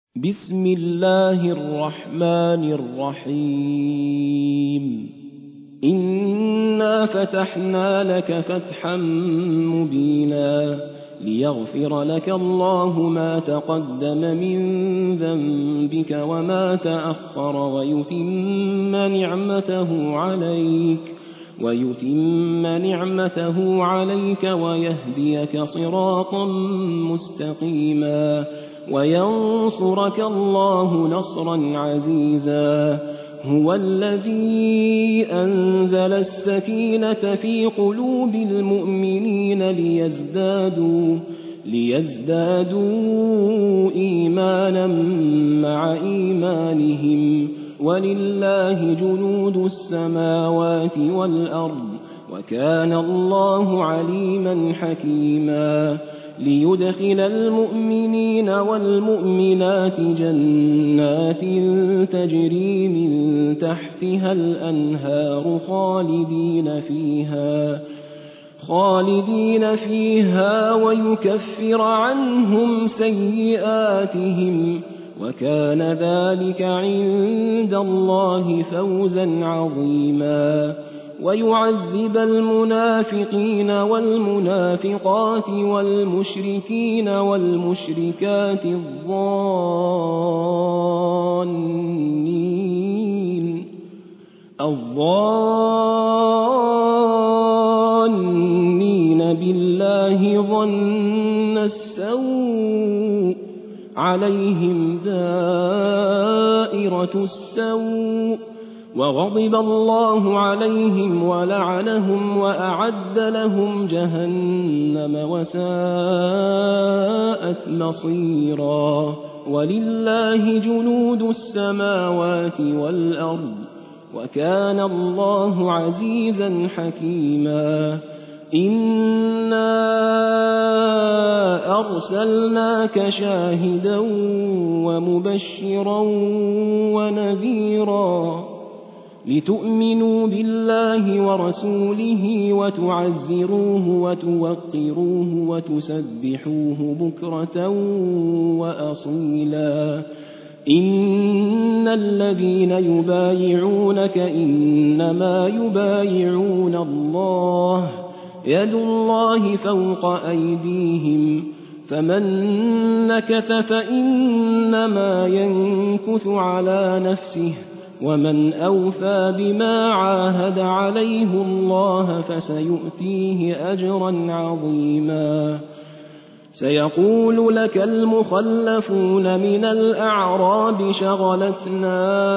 بسم الله الرحمن الرحيم إنا فتحنا لك فتحا مبينا ليغفر لك الله ما تقدم من ذنبك وما تأخر ويتم نعمته عليك ويهديك صراطا مستقيما وينصرك الله نصرا عزيزا. هو الذي أنزل السكينة في قلوب المؤمنين ليزدادوا إيمانا مع إيمانهم ولله جنود السماوات والأرض وكان الله عليما حكيما. ليدخل المؤمنين والمؤمنات جنات تجري من تحتها الأنهار خالدين فيها ويكفر عنهم سيئاتهم وكان ذلك عند الله فوزا عظيما. ويعذب المنافقين والمنافقات والمشركين والمشركات الظانين بالله ظن السوء عليهم دائرة السوء وغضب الله عليهم ولعنهم وأعد لهم جهنم وساءت مصيرا. ولله جنود السماوات والأرض وكان الله عزيزا حكيما. إنا أرسلناك شاهدا ومبشرا ونذيرا لتؤمنوا بالله ورسوله وتعزروه وتوقروه وتسبحوه بكرة وأصيلا. إن الذين يبايعونك إنما يبايعون الله يد الله فوق أيديهم فمن نكث فإنما ينكث على نفسه ومن أوفى بما عاهد عليه الله فسيؤتيه أجرا عظيما. سيقول لك المخلفون من الأعراب شغلتنا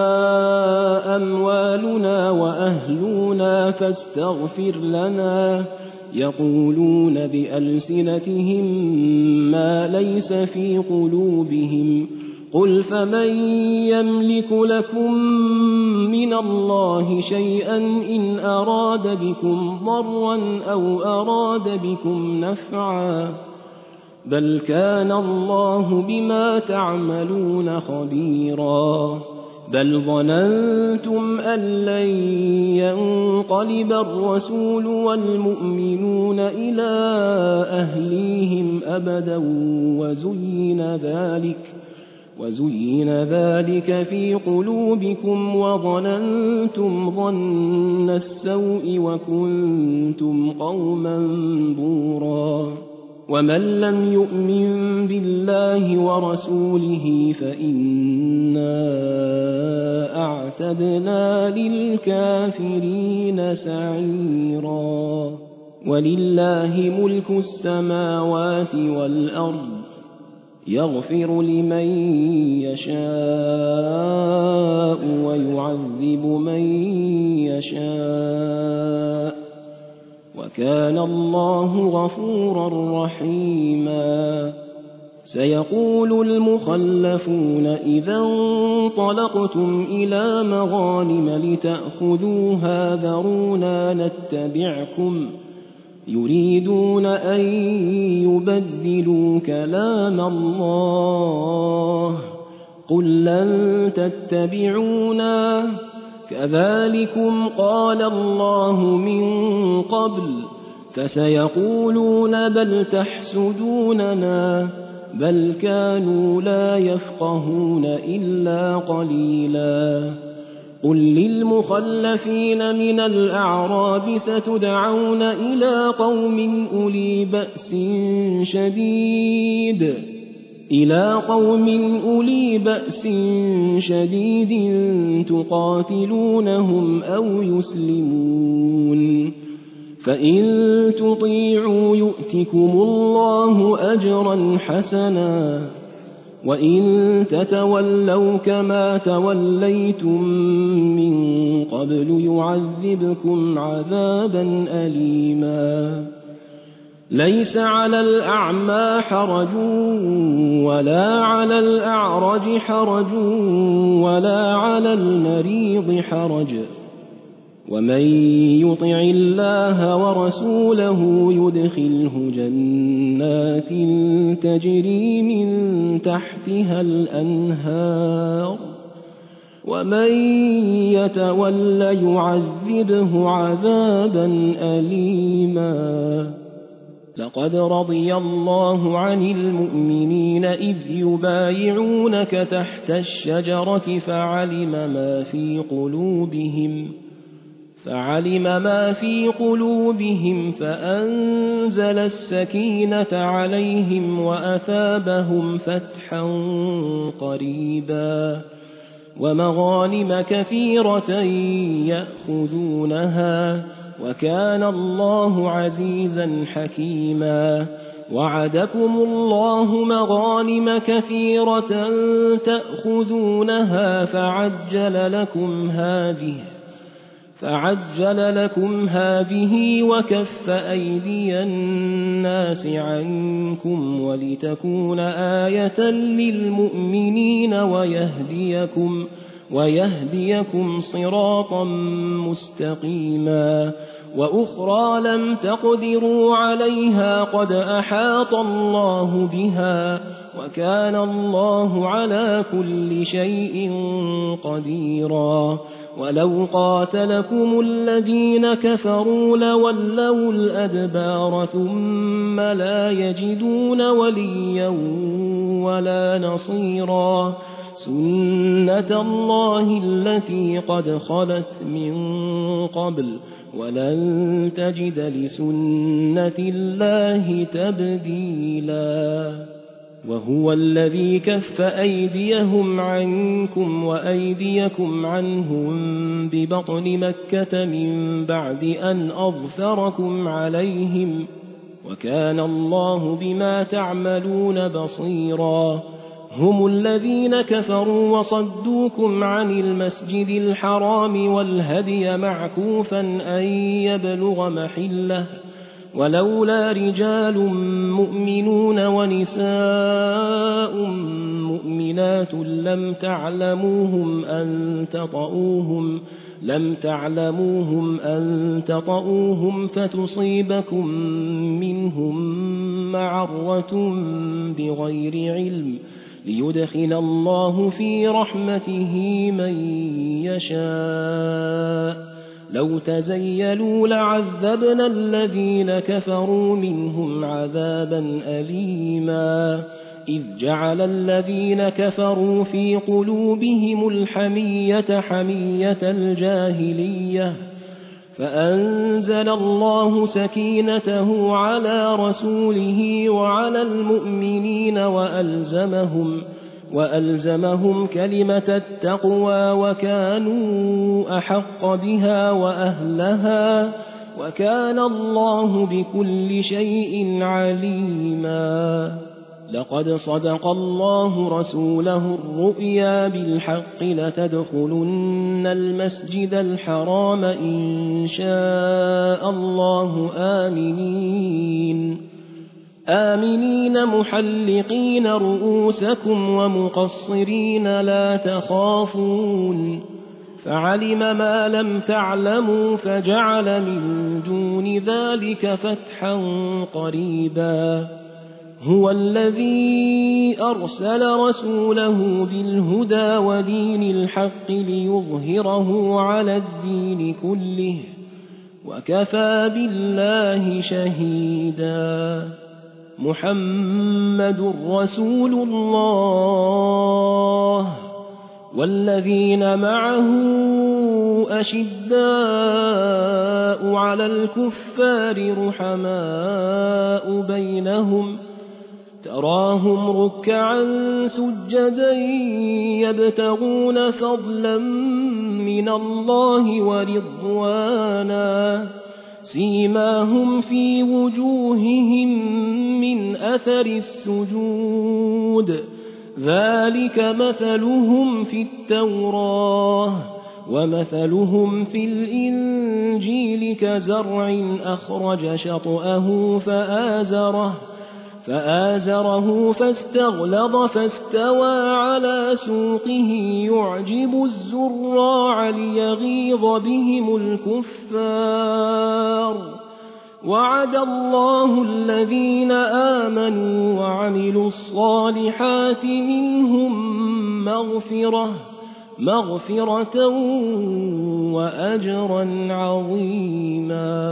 أموالنا وأهلنا فاستغفر لنا يقولون بألسنتهم ما ليس في قلوبهم قل فمن يملك لكم من الله شيئا إن أراد بكم ضرا أو أراد بكم نفعا بل كان الله بما تعملون خبيرا. بل ظننتم أن لن ينقلب الرسول والمؤمنون إلى أهليهم أبدا وزين ذلك في قلوبكم وظننتم ظن السوء وكنتم قوما بورا. ومن لم يؤمن بالله ورسوله فإنا أعتدنا للكافرين سعيرا. ولله ملك السماوات والأرض يغفر لمن يشاء ويعذب من يشاء وكان الله غفورا رحيما. سيقول المخلفون إذا انطلقتم إلى مغانم لتأخذوها ذرونا نتبعكم يريدون أن يبدلوا كلام الله قل لن تتبعونا كذلكم قال الله من قبل فسيقولون بل تحسدوننا بل كانوا لا يفقهون إلا قليلا قل للمخلفين من الأعراب ستدعون إلى قوم أولي بأس شديد تقاتلونهم أو يسلمون فإن تطيعوا يؤتكم الله أجرا حسنا وإن تتولوا كما توليتم من قبل يعذبكم عذابا أليما ليس على الأعمى حرج ولا على الأعرج حرج ولا على المريض حرج ومن يطع الله ورسوله يدخله جنات تجري من تحتها الأنهار ومن يتول يعذبه عذابا أليما لقد رضي الله عن المؤمنين إذ يبايعونك تحت الشجرة فعلم ما في قلوبهم فأنزل السكينة عليهم وأثابهم فتحا قريبا ومغانم كثيرة يأخذونها وكان الله عزيزا حكيما وعدكم الله مغانم كثيرة تأخذونها فعجل لكم هذه وكف أيدي الناس عنكم ولتكون آية للمؤمنين ويهديكم صراطا مستقيما وأخرى لم تقدروا عليها قد أحاط الله بها وكان الله على كل شيء قديرا ولو قاتلكم الذين كفروا لولوا الأدبار ثم لا يجدون وليا ولا نصيرا سنة الله التي قد خلت من قبل ولن تجد لسنة الله تبديلا وهو الذي كف أيديهم عنكم وأيديكم عنهم ببطن مكة من بعد أن أظفركم عليهم وكان الله بما تعملون بصيرا هم الذين كفروا وصدوكم عن المسجد الحرام والهدي معكوفا أن يبلغ محله ولولا رجال مؤمنون ونساء مؤمنات لم تعلموهم أن تطؤوهم فتصيبكم منهم معرة بغير علم ليدخل الله في رحمته من يشاء لو تزيلوا لعذبنا الذين كفروا منهم عذابا أليما إذ جعل الذين كفروا في قلوبهم الحمية حمية الجاهلية فأنزل الله سكينته على رسوله وعلى المؤمنين وألزمهم كلمة التقوى وكانوا أحق بها وأهلها وكان الله بكل شيء عليما لقد صدق الله رسوله الرؤيا بالحق لتدخلن المسجد الحرام إن شاء الله آمنين محلقين رؤوسكم ومقصرين لا تخافون فعلم ما لم تعلموا فجعل من دون ذلك فتحا قريبا هو الذي أرسل رسوله بالهدى ودين الحق ليظهره على الدين كله وكفى بالله شهيدا محمد رسول الله والذين معه أشداء على الكفار رحماء بينهم تراهم ركعا سجدا يبتغون فضلا من الله ورضوانا سيماهم في وجوههم من أثر السجود ذلك مثلهم في التوراة ومثلهم في الإنجيل كزرع أخرج شطأه فآزره فاستغلظ فاستوى على سوقه يعجب الزراع ليغيظ بهم الكفار وعد الله الذين آمنوا وعملوا الصالحات منهم مغفرة وأجرا عظيما